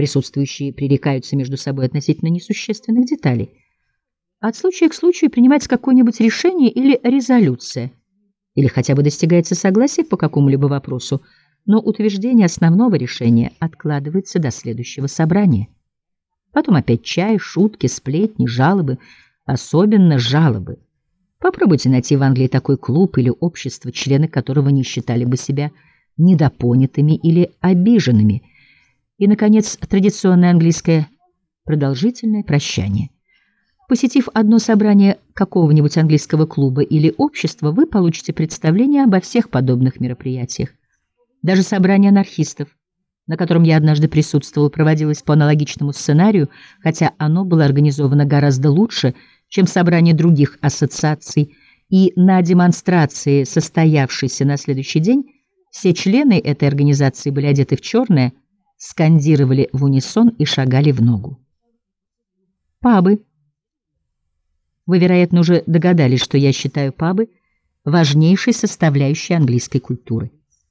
Присутствующие пререкаются между собой относительно несущественных деталей. От случая к случаю принимается какое-нибудь решение или резолюция, или хотя бы достигается согласие по какому-либо вопросу, но утверждение основного решения откладывается до следующего собрания. Потом опять чай, шутки, сплетни, жалобы, особенно жалобы. Попробуйте найти в Англии такой клуб или общество, члены которого не считали бы себя недопонятыми или обиженными. И, наконец, традиционное английское продолжительное прощание. Посетив одно собрание какого-нибудь английского клуба или общества, вы получите представление обо всех подобных мероприятиях. Даже собрание анархистов, на котором я однажды присутствовал, проводилось по аналогичному сценарию, хотя оно было организовано гораздо лучше, чем собрание других ассоциаций, и на демонстрации, состоявшейся на следующий день, все члены этой организации были одеты в черное, скандировали в унисон и шагали в ногу. Пабы. Вы, вероятно, уже догадались, что я считаю пабы важнейшей составляющей английской культуры.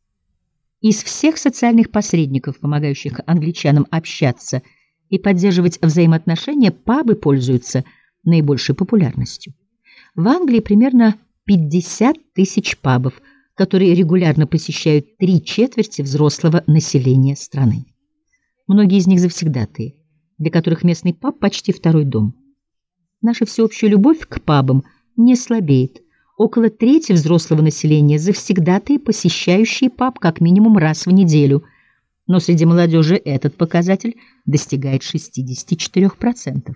Из всех социальных посредников, помогающих англичанам общаться и поддерживать взаимоотношения, пабы пользуются наибольшей популярностью. В Англии примерно 50 тысяч пабов, которые регулярно посещают 3/4 взрослого населения страны. Многие из них завсегдатые, для которых местный паб почти второй дом. Наша всеобщая любовь к пабам не слабеет. Около трети взрослого населения завсегдатые, посещающие паб как минимум раз в неделю, но среди молодежи этот показатель достигает 64%.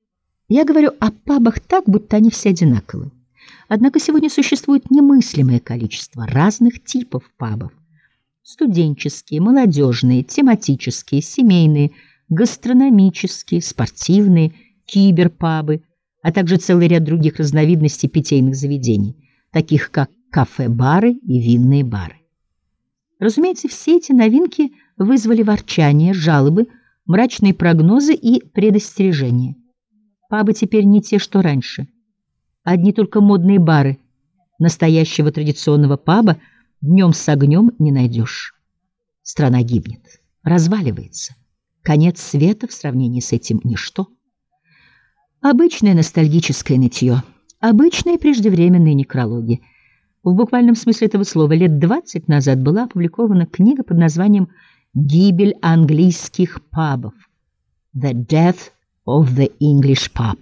Я говорю о пабах так, будто они все одинаковы. Однако сегодня существует немыслимое количество разных типов пабов. Студенческие, молодежные, тематические, семейные, гастрономические, спортивные, киберпабы, а также целый ряд других разновидностей питейных заведений, таких как кафе-бары и винные бары. Разумеется, все эти новинки вызвали ворчание, жалобы, мрачные прогнозы и предостережения. Пабы теперь не те, что раньше. Одни только модные бары. Настоящего традиционного паба днем с огнем не найдешь. Страна гибнет, разваливается. Конец света в сравнении с этим ничто. Обычное ностальгическое нытье, обычные преждевременные некрологи. В буквальном смысле этого слова лет 20 назад была опубликована книга под названием «Гибель английских пабов» «The Death of the English Pub».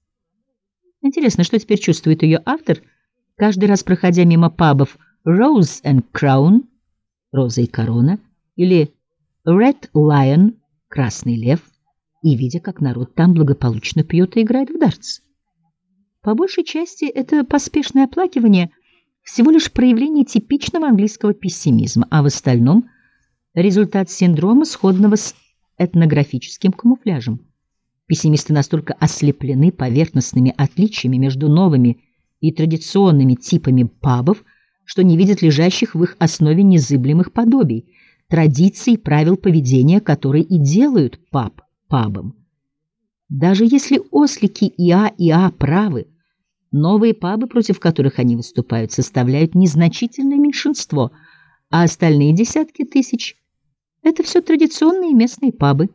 Интересно, что теперь чувствует ее автор, каждый раз проходя мимо пабов Rose and Crown «Роза и корона» или Red Lion «Красный лев», и видя, как народ там благополучно пьет и играет в дартс. По большей части это поспешное оплакивание всего лишь проявление типичного английского пессимизма, а в остальном результат синдрома, сходного с этнографическим камуфляжем. Пессимисты настолько ослеплены поверхностными отличиями между новыми и традиционными типами пабов, что не видят лежащих в их основе незыблемых подобий, традиций и правил поведения, которые и делают паб пабом. Даже если ослики ИА правы, новые пабы, против которых они выступают, составляют незначительное меньшинство, а остальные десятки тысяч — это все традиционные местные пабы.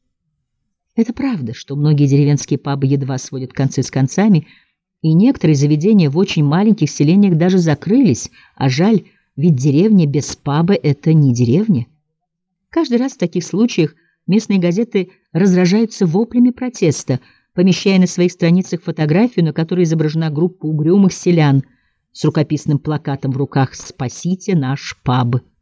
Это правда, что многие деревенские пабы едва сводят концы с концами, и некоторые заведения в очень маленьких селениях даже закрылись, а жаль, ведь деревня без паба — это не деревня. Каждый раз в таких случаях местные газеты разражаются воплями протеста, помещая на своих страницах фотографию, на которой изображена группа угрюмых селян с рукописным плакатом в руках «Спасите наш паб».